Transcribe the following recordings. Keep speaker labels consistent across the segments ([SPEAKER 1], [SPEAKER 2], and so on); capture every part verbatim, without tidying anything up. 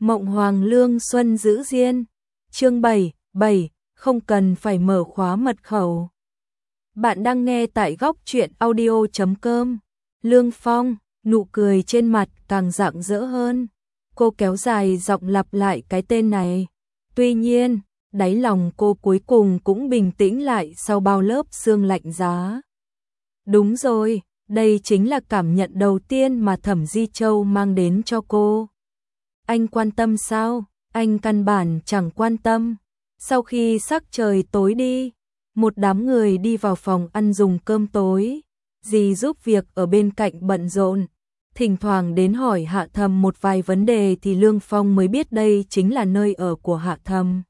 [SPEAKER 1] Mộng Hoàng Lương Xuân giữ riêng. Chương bảy, bảy, không cần phải mở khóa mật khẩu. Bạn đang nghe tại góc truyện audio chấm com. Lương Phong, nụ cười trên mặt càng rạng rỡ hơn. Cô kéo dài giọng lặp lại cái tên này. Tuy nhiên, đáy lòng cô cuối cùng cũng bình tĩnh lại sau bao lớp sương lạnh giá. Đúng rồi, đây chính là cảm nhận đầu tiên mà Thẩm Di Châu mang đến cho cô. Anh quan tâm sao? Anh căn bản chẳng quan tâm. Sau khi sắc trời tối đi, một đám người đi vào phòng ăn dùng cơm tối. Dì giúp việc ở bên cạnh bận rộn, thỉnh thoảng đến hỏi Hạ Thầm một vài vấn đề thì Lương Phong mới biết đây chính là nơi ở của Hạ Thầm.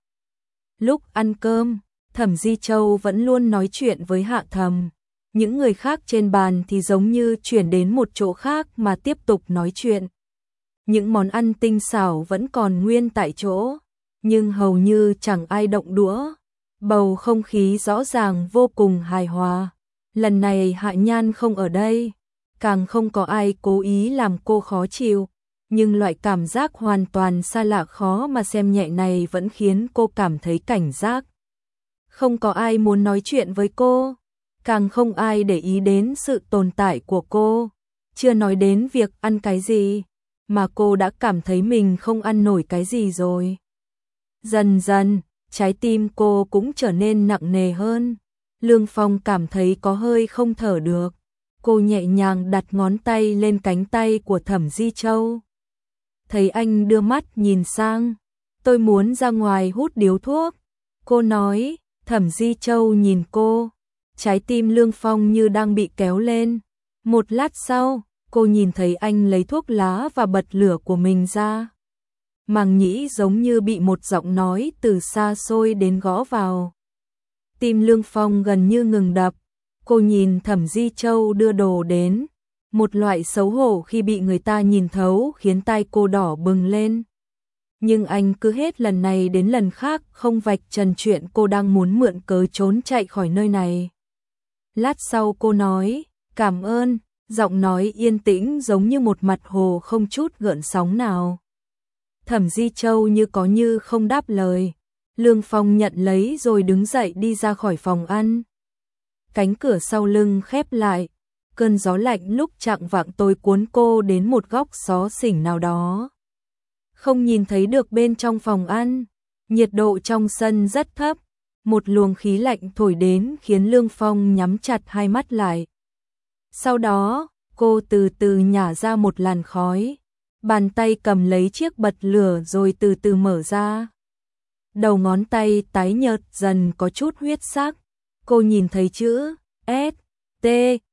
[SPEAKER 1] Lúc ăn cơm, Thẩm Di Châu vẫn luôn nói chuyện với Hạ Thầm. Những người khác trên bàn thì giống như chuyển đến một chỗ khác mà tiếp tục nói chuyện. Những món ăn tinh xảo vẫn còn nguyên tại chỗ, nhưng hầu như chẳng ai động đũa. Bầu không khí rõ ràng vô cùng hài hòa. Lần này Hạ Nhan không ở đây, càng không có ai cố ý làm cô khó chịu, nhưng loại cảm giác hoàn toàn xa lạ khó mà xem nhẹ này vẫn khiến cô cảm thấy cảnh giác. Không có ai muốn nói chuyện với cô, càng không ai để ý đến sự tồn tại của cô. Chưa nói đến việc ăn cái gì, mà cô đã cảm thấy mình không ăn nổi cái gì rồi. Dần dần, trái tim cô cũng trở nên nặng nề hơn. Lương Phong cảm thấy có hơi không thở được. Cô nhẹ nhàng đặt ngón tay lên cánh tay của Thẩm Di Châu. Thấy anh đưa mắt nhìn sang, tôi muốn ra ngoài hút điếu thuốc. Cô nói. Thẩm Di Châu nhìn cô, trái tim Lương Phong như đang bị kéo lên. Một lát sau, cô nhìn thấy anh lấy thuốc lá và bật lửa của mình ra. Màng nhĩ giống như bị một giọng nói từ xa xôi đến gõ vào. Tim Lương Phong gần như ngừng đập. Cô nhìn Thẩm Di Châu đưa đồ đến. Một loại xấu hổ khi bị người ta nhìn thấu khiến tai cô đỏ bừng lên. Nhưng anh cứ hết lần này đến lần khác không vạch trần chuyện cô đang muốn mượn cớ trốn chạy khỏi nơi này. Lát sau cô nói, cảm ơn, giọng nói yên tĩnh giống như một mặt hồ không chút gợn sóng nào. Thẩm Di Châu như có như không đáp lời. Lương Phong nhận lấy rồi đứng dậy đi ra khỏi phòng ăn. Cánh cửa sau lưng khép lại. Cơn gió lạnh lúc chạng vạng tối cuốn cô đến một góc xó xỉnh nào đó. Không nhìn thấy được bên trong phòng ăn. Nhiệt độ trong sân rất thấp. Một luồng khí lạnh thổi đến khiến Lương Phong nhắm chặt hai mắt lại. Sau đó, cô từ từ nhả ra một làn khói. Bàn tay cầm lấy chiếc bật lửa rồi từ từ mở ra. Đầu ngón tay tái nhợt dần có chút huyết sắc. Cô nhìn thấy chữ S, T,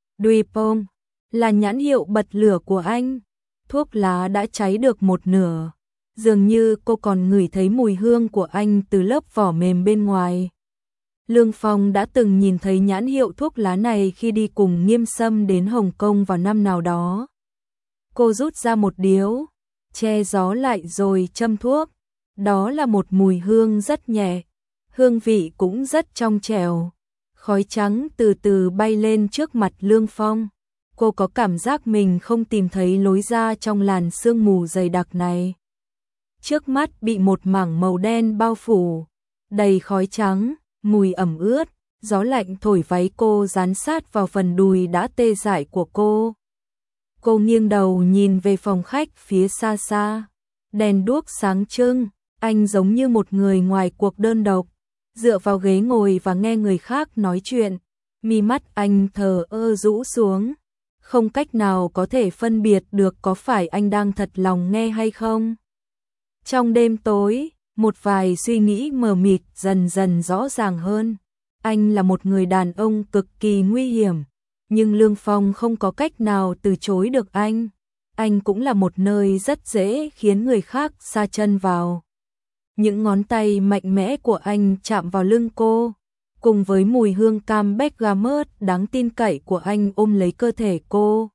[SPEAKER 1] Dupont là nhãn hiệu bật lửa của anh. Thuốc lá đã cháy được một nửa. Dường như cô còn ngửi thấy mùi hương của anh từ lớp vỏ mềm bên ngoài. Lương Phong đã từng nhìn thấy nhãn hiệu thuốc lá này khi đi cùng Nghiêm Sâm đến Hồng Kông vào năm nào đó. Cô rút ra một điếu, che gió lại rồi châm thuốc. Đó là một mùi hương rất nhẹ, hương vị cũng rất trong trẻo. Khói trắng từ từ bay lên trước mặt Lương Phong. Cô có cảm giác mình không tìm thấy lối ra trong làn sương mù dày đặc này. Trước mắt bị một mảng màu đen bao phủ, đầy khói trắng, mùi ẩm ướt, gió lạnh thổi váy cô dán sát vào phần đùi đã tê dại của cô. Cô nghiêng đầu nhìn về phòng khách phía xa xa, đèn đuốc sáng trưng, anh giống như một người ngoài cuộc đơn độc, dựa vào ghế ngồi và nghe người khác nói chuyện, mi mắt anh thờ ơ rũ xuống, không cách nào có thể phân biệt được có phải anh đang thật lòng nghe hay không. Trong đêm tối, một vài suy nghĩ mờ mịt dần dần rõ ràng hơn. Anh là một người đàn ông cực kỳ nguy hiểm, nhưng Lương Phong không có cách nào từ chối được anh. Anh cũng là một nơi rất dễ khiến người khác sa chân vào. Những ngón tay mạnh mẽ của anh chạm vào lưng cô, cùng với mùi hương cam bergamot đáng tin cậy của anh ôm lấy cơ thể cô.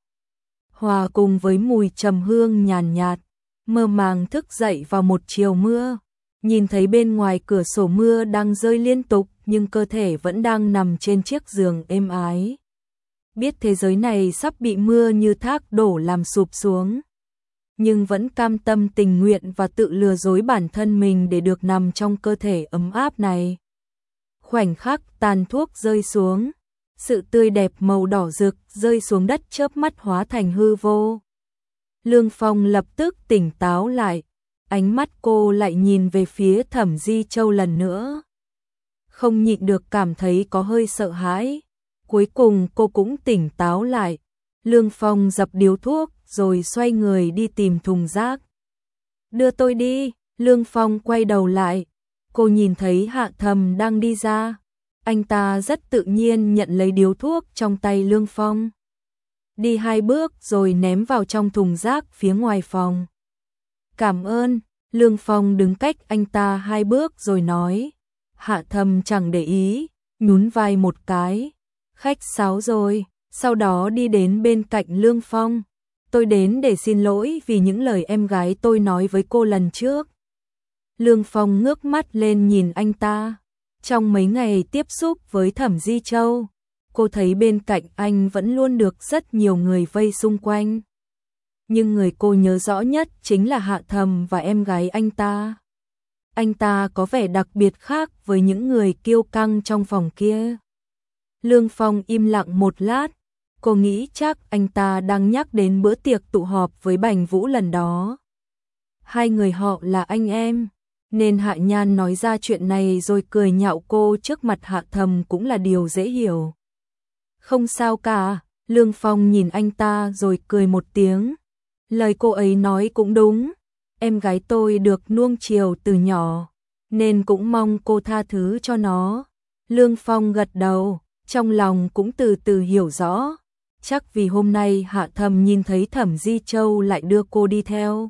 [SPEAKER 1] Hòa cùng với mùi trầm hương nhàn nhạt, mơ màng thức dậy vào một chiều mưa, nhìn thấy bên ngoài cửa sổ mưa đang rơi liên tục nhưng cơ thể vẫn đang nằm trên chiếc giường êm ái. Biết thế giới này sắp bị mưa như thác đổ làm sụp xuống. nhưng vẫn cam tâm tình nguyện và tự lừa dối bản thân mình để được nằm trong cơ thể ấm áp này. Khoảnh khắc tàn thuốc rơi xuống, sự tươi đẹp màu đỏ rực rơi xuống đất chớp mắt hóa thành hư vô. Lương Phong lập tức tỉnh táo lại, ánh mắt cô lại nhìn về phía Thẩm Di Châu lần nữa. Không nhịn được cảm thấy có hơi sợ hãi. Cuối cùng cô cũng tỉnh táo lại. Lương Phong dập điếu thuốc rồi xoay người đi tìm thùng rác. Đưa tôi đi. Lương Phong quay đầu lại. Cô nhìn thấy Hạ Thầm đang đi ra. Anh ta rất tự nhiên nhận lấy điếu thuốc trong tay Lương Phong. Đi hai bước rồi ném vào trong thùng rác phía ngoài phòng. Cảm ơn. Lương Phong đứng cách anh ta hai bước rồi nói. Hạ Thầm chẳng để ý, nhún vai một cái. Khách sáo rồi, sau đó đi đến bên cạnh Lương Phong. Tôi đến để xin lỗi vì những lời em gái tôi nói với cô lần trước. Lương Phong ngước mắt lên nhìn anh ta. Trong mấy ngày tiếp xúc với Thẩm Di Châu, cô thấy bên cạnh anh vẫn luôn được rất nhiều người vây xung quanh. Nhưng người cô nhớ rõ nhất chính là Hạ Thầm và em gái anh ta. Anh ta có vẻ đặc biệt khác với những người kiêu căng trong phòng kia. Lương Phong im lặng một lát, cô nghĩ chắc anh ta đang nhắc đến bữa tiệc tụ họp với Bành Vũ lần đó. Hai người họ là anh em, nên Hạ Nhan nói ra chuyện này rồi cười nhạo cô trước mặt Hạ Thầm cũng là điều dễ hiểu. Không sao cả, Lương Phong nhìn anh ta rồi cười một tiếng. Lời cô ấy nói cũng đúng, em gái tôi được nuông chiều từ nhỏ, nên cũng mong cô tha thứ cho nó. Lương Phong gật đầu, trong lòng cũng từ từ hiểu rõ. Chắc vì hôm nay Hạ Thầm nhìn thấy Thẩm Di Châu lại đưa cô đi theo,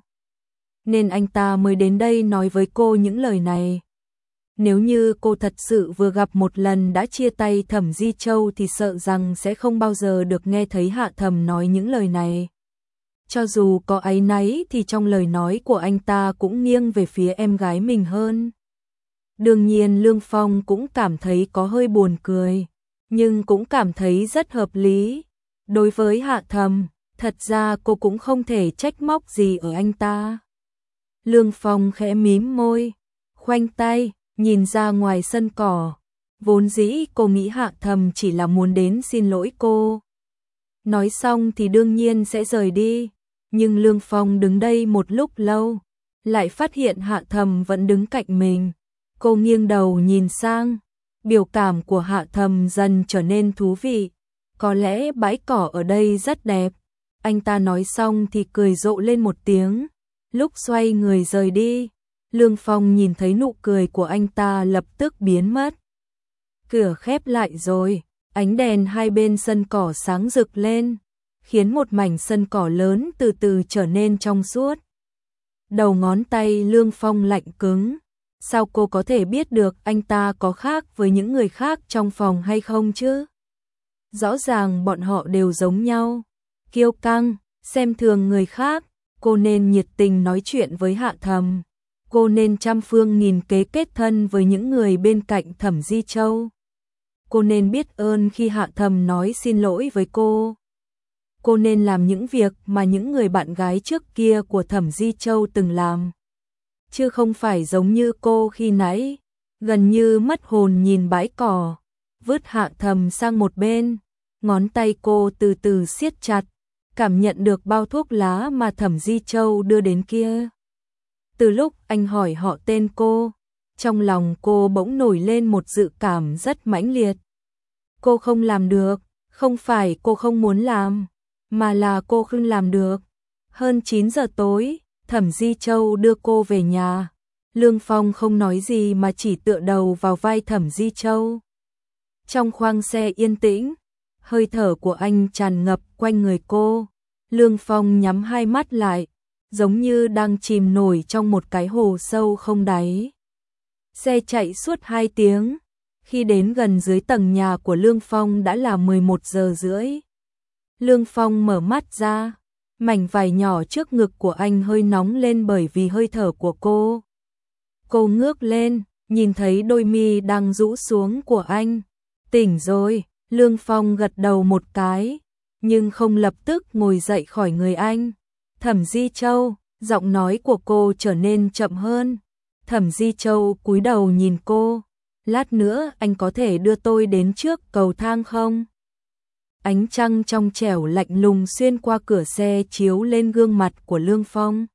[SPEAKER 1] nên anh ta mới đến đây nói với cô những lời này. Nếu như cô thật sự vừa gặp một lần đã chia tay Thẩm Di Châu thì sợ rằng sẽ không bao giờ được nghe thấy Hạ Thầm nói những lời này. Cho dù có áy náy thì trong lời nói của anh ta cũng nghiêng về phía em gái mình hơn. Đương nhiên Lương Phong cũng cảm thấy có hơi buồn cười, nhưng cũng cảm thấy rất hợp lý. Đối với Hạ Thầm, thật ra cô cũng không thể trách móc gì ở anh ta. Lương Phong khẽ mím môi, khoanh tay, nhìn ra ngoài sân cỏ. Vốn dĩ cô nghĩ Hạ Thầm chỉ là muốn đến xin lỗi cô. Nói xong thì đương nhiên sẽ rời đi. Nhưng Lương Phong đứng đây một lúc lâu, lại phát hiện Hạ Thầm vẫn đứng cạnh mình. Cô nghiêng đầu nhìn sang, biểu cảm của Hạ Thầm dần trở nên thú vị. Có lẽ bãi cỏ ở đây rất đẹp. Anh ta nói xong thì cười rộ lên một tiếng. Lúc xoay người rời đi, Lương Phong nhìn thấy nụ cười của anh ta lập tức biến mất. Cửa khép lại rồi, ánh đèn hai bên sân cỏ sáng rực lên, khiến một mảnh sân cỏ lớn từ từ trở nên trong suốt. Đầu ngón tay Lương Phong lạnh cứng. Sao cô có thể biết được anh ta có khác với những người khác trong phòng hay không chứ? Rõ ràng bọn họ đều giống nhau. Kiêu căng, xem thường người khác. Cô nên nhiệt tình nói chuyện với Hạ Thầm. Cô nên trăm phương nghìn kế kết thân với những người bên cạnh Thẩm Di Châu. Cô nên biết ơn khi Hạ Thầm nói xin lỗi với cô. Cô nên làm những việc mà những người bạn gái trước kia của Thẩm Di Châu từng làm. Chứ không phải giống như cô khi nãy, gần như mất hồn nhìn bãi cỏ, vứt Hạ Thầm sang một bên. Ngón tay cô từ từ siết chặt, cảm nhận được bao thuốc lá mà Thẩm Di Châu đưa đến kia. Từ lúc anh hỏi họ tên cô, trong lòng cô bỗng nổi lên một dự cảm rất mãnh liệt. Cô không làm được, không phải cô không muốn làm, mà là cô không làm được. Hơn chín giờ tối, Thẩm Di Châu đưa cô về nhà. Lương Phong không nói gì mà chỉ tựa đầu vào vai Thẩm Di Châu. Trong khoang xe yên tĩnh, hơi thở của anh tràn ngập quanh người cô. Lương Phong nhắm hai mắt lại, giống như đang chìm nổi trong một cái hồ sâu không đáy. Xe chạy suốt hai tiếng. Khi đến gần dưới tầng nhà của Lương Phong đã là mười một giờ rưỡi. Lương Phong mở mắt ra, mảnh vải nhỏ trước ngực của anh hơi nóng lên bởi vì hơi thở của cô. Cô ngước lên, nhìn thấy đôi mi đang rũ xuống của anh. Tỉnh rồi, Lương Phong gật đầu một cái, nhưng không lập tức ngồi dậy khỏi người anh. Thẩm Di Châu, giọng nói của cô trở nên chậm hơn. Thẩm Di Châu cúi đầu nhìn cô, lát nữa anh có thể đưa tôi đến trước cầu thang không? Ánh trăng trong trẻo lạnh lùng xuyên qua cửa xe chiếu lên gương mặt của Lương Phong.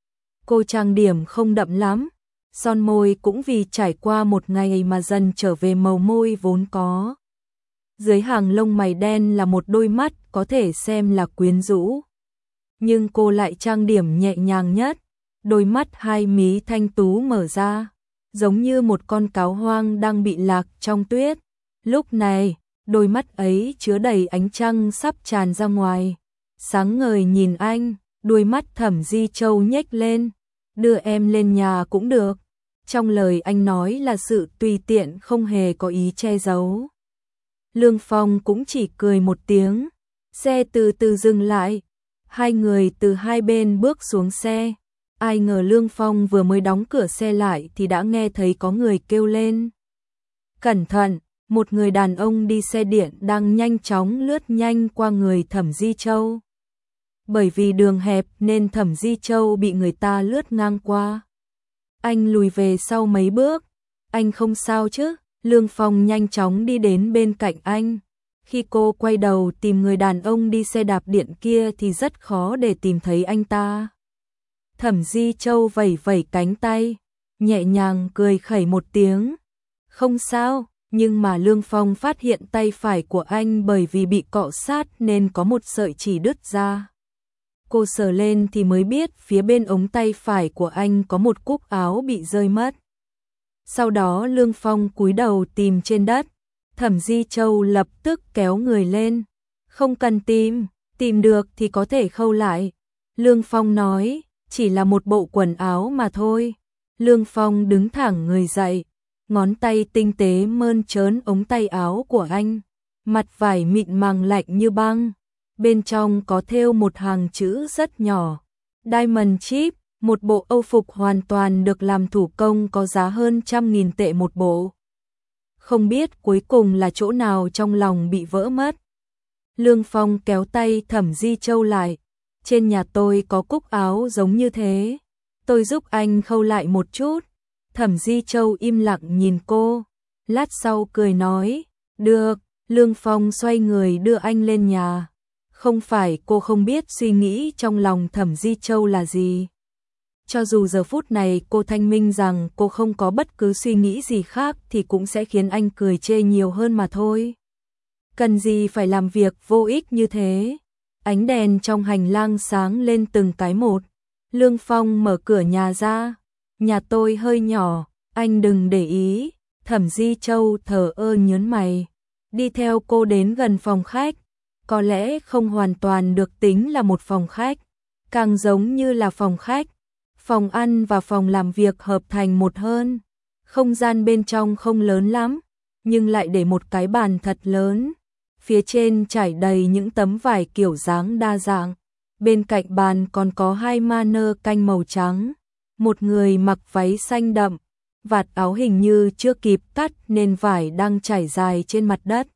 [SPEAKER 1] Cô trang điểm không đậm lắm, son môi cũng vì trải qua một ngày mà dần trở về màu môi vốn có. Dưới hàng lông mày đen là một đôi mắt có thể xem là quyến rũ. Nhưng cô lại trang điểm nhẹ nhàng nhất, đôi mắt hai mí thanh tú mở ra, giống như một con cáo hoang đang bị lạc trong tuyết. Lúc này, đôi mắt ấy chứa đầy ánh trăng sắp tràn ra ngoài. Sáng ngời nhìn anh, đôi mắt Thẩm Di Châu nhếch lên, đưa em lên nhà cũng được. Trong lời anh nói là sự tùy tiện không hề có ý che giấu. Lương Phong cũng chỉ cười một tiếng, xe từ từ dừng lại. Hai người từ hai bên bước xuống xe. Ai ngờ Lương Phong vừa mới đóng cửa xe lại thì đã nghe thấy có người kêu lên. Cẩn thận, một người đàn ông đi xe điện đang nhanh chóng lướt nhanh qua người Thẩm Di Châu. Bởi vì đường hẹp nên Thẩm Di Châu bị người ta lướt ngang qua. Anh lùi về sau mấy bước. Anh không sao chứ? Lương Phong nhanh chóng đi đến bên cạnh anh. Khi cô quay đầu tìm người đàn ông đi xe đạp điện kia thì rất khó để tìm thấy anh ta. Thẩm Di Châu vẩy vẩy cánh tay, nhẹ nhàng cười khẩy một tiếng. Không sao, nhưng mà Lương Phong phát hiện tay phải của anh bởi vì bị cọ sát nên có một sợi chỉ đứt ra. Cô sờ lên thì mới biết phía bên ống tay phải của anh có một cúc áo bị rơi mất. Sau đó Lương Phong cúi đầu tìm trên đất. Thẩm Di Châu lập tức kéo người lên. Không cần tìm, tìm được thì có thể khâu lại. Lương Phong nói, chỉ là một bộ quần áo mà thôi. Lương Phong đứng thẳng người dậy, ngón tay tinh tế mơn trớn ống tay áo của anh. Mặt vải mịn màng lạnh như băng. Bên trong có thêu một hàng chữ rất nhỏ. Diamond Chip, một bộ âu phục hoàn toàn được làm thủ công có giá hơn trăm nghìn tệ một bộ. Không biết cuối cùng là chỗ nào trong lòng bị vỡ mất. Lương Phong kéo tay Thẩm Di Châu lại. Trên nhà tôi có cúc áo giống như thế. Tôi giúp anh khâu lại một chút. Thẩm Di Châu im lặng nhìn cô. Lát sau cười nói. Được. Lương Phong xoay người đưa anh lên nhà. Không phải cô không biết suy nghĩ trong lòng Thẩm Di Châu là gì. Cho dù giờ phút này cô thanh minh rằng cô không có bất cứ suy nghĩ gì khác thì cũng sẽ khiến anh cười chê nhiều hơn mà thôi. Cần gì phải làm việc vô ích như thế. Ánh đèn trong hành lang sáng lên từng cái một. Lương Phong mở cửa nhà ra. Nhà tôi hơi nhỏ, anh đừng để ý. Thẩm Di Châu thờ ơ nhớn mày. Đi theo cô đến gần phòng khách. Có lẽ không hoàn toàn được tính là một phòng khách. Càng giống như là phòng khách. Phòng ăn và phòng làm việc hợp thành một hơn. Không gian bên trong không lớn lắm, nhưng lại để một cái bàn thật lớn. Phía trên trải đầy những tấm vải kiểu dáng đa dạng. Bên cạnh bàn còn có hai ma nơ canh màu trắng. Một người mặc váy xanh đậm, vạt áo hình như chưa kịp cắt nên vải đang trải dài trên mặt đất.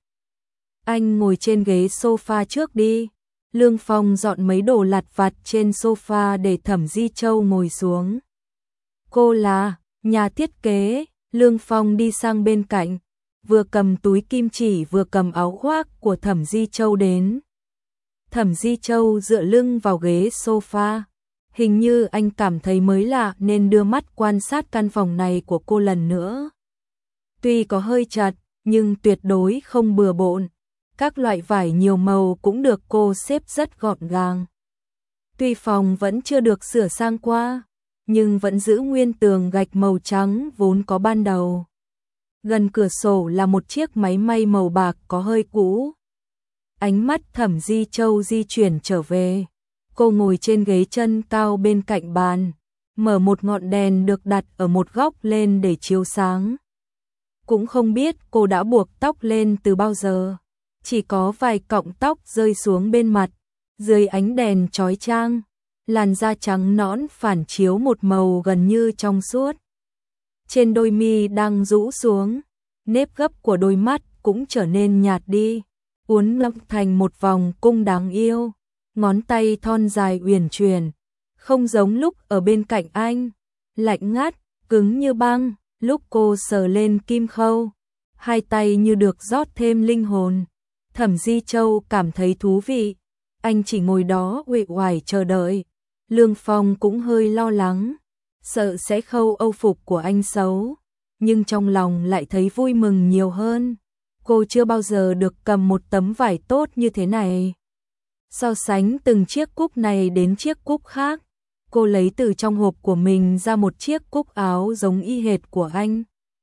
[SPEAKER 1] Anh ngồi trên ghế sofa trước đi. Lương Phong dọn mấy đồ lặt vặt trên sofa để Thẩm Di Châu ngồi xuống. Cô là nhà thiết kế. Lương Phong đi sang bên cạnh, vừa cầm túi kim chỉ vừa cầm áo khoác của Thẩm Di Châu đến. Thẩm Di Châu dựa lưng vào ghế sofa. Hình như anh cảm thấy mới lạ nên đưa mắt quan sát căn phòng này của cô lần nữa. Tuy có hơi chật, nhưng tuyệt đối không bừa bộn. Các loại vải nhiều màu cũng được cô xếp rất gọn gàng. Tuy phòng vẫn chưa được sửa sang qua, nhưng vẫn giữ nguyên tường gạch màu trắng vốn có ban đầu. Gần cửa sổ là một chiếc máy may màu bạc có hơi cũ. Ánh mắt Thẩm Di Châu di chuyển trở về. Cô ngồi trên ghế chân cao bên cạnh bàn, mở một ngọn đèn được đặt ở một góc lên để chiếu sáng. Cũng không biết cô đã buộc tóc lên từ bao giờ. Chỉ có vài cọng tóc rơi xuống bên mặt, dưới ánh đèn chói chang, làn da trắng nõn phản chiếu một màu gần như trong suốt. Trên đôi mi đang rũ xuống, nếp gấp của đôi mắt cũng trở nên nhạt đi, uốn lượn thành một vòng cung đáng yêu, ngón tay thon dài uyển chuyển, không giống lúc ở bên cạnh anh, lạnh ngắt, cứng như băng, lúc cô sờ lên kim khâu, hai tay như được rót thêm linh hồn. Thẩm Di Châu cảm thấy thú vị, anh chỉ ngồi đó uể oải chờ đợi. Lương Phong cũng hơi lo lắng, sợ sẽ khâu âu phục của anh xấu, nhưng trong lòng lại thấy vui mừng nhiều hơn. Cô chưa bao giờ được cầm một tấm vải tốt như thế này. So sánh từng chiếc cúc này đến chiếc cúc khác, cô lấy từ trong hộp của mình ra một chiếc cúc áo giống y hệt của anh.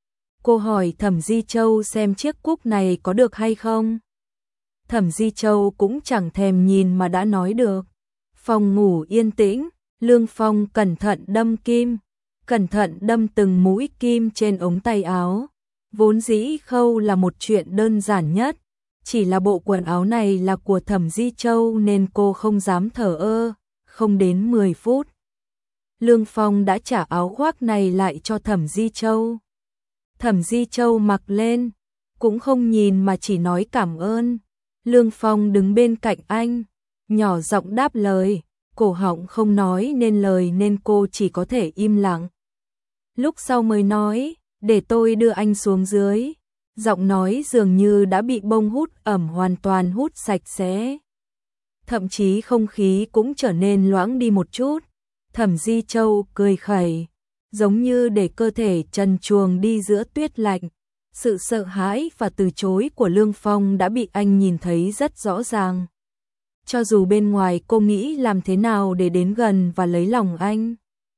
[SPEAKER 1] Cô hỏi Thẩm Di Châu xem chiếc cúc này có được hay không. Thẩm Di Châu cũng chẳng thèm nhìn mà đã nói được. Phòng ngủ yên tĩnh, Lương Phong cẩn thận đâm kim, cẩn thận đâm từng mũi kim trên ống tay áo. Vốn dĩ khâu là một chuyện đơn giản nhất, chỉ là bộ quần áo này là của Thẩm Di Châu nên cô không dám thờ ơ. Không đến mười phút, Lương Phong đã trả áo khoác này lại cho Thẩm Di Châu. Thẩm Di Châu mặc lên, cũng không nhìn mà chỉ nói cảm ơn. Lương Phong đứng bên cạnh anh, nhỏ giọng đáp lời, cổ họng không nói nên lời nên cô chỉ có thể im lặng. Lúc sau mới nói, để tôi đưa anh xuống dưới. Giọng nói dường như đã bị bông hút ẩm hoàn toàn hút sạch sẽ. Thậm chí không khí cũng trở nên loãng đi một chút. Thẩm Di Châu cười khẩy, giống như để cơ thể trần truồng đi giữa tuyết lạnh. Sự sợ hãi và từ chối của Lương Phong đã bị anh nhìn thấy rất rõ ràng. Cho dù bên ngoài cô nghĩ làm thế nào để đến gần và lấy lòng anh,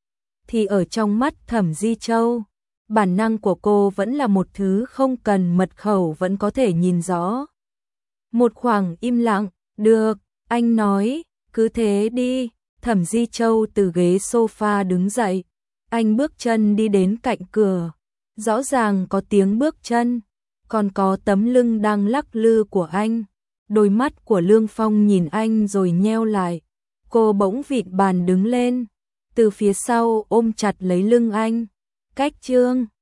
[SPEAKER 1] thì ở trong mắt Thẩm Di Châu, bản năng của cô vẫn là một thứ không cần mật khẩu vẫn có thể nhìn rõ. Một khoảng im lặng, được, anh nói, cứ thế đi. Thẩm Di Châu từ ghế sofa đứng dậy, anh bước chân đi đến cạnh cửa. Rõ ràng có tiếng bước chân, còn có tấm lưng đang lắc lư của anh. Đôi mắt của Lương Phong nhìn anh rồi nheo lại. Cô bỗng vịn bàn đứng lên, từ phía sau ôm chặt lấy lưng anh. Cách chương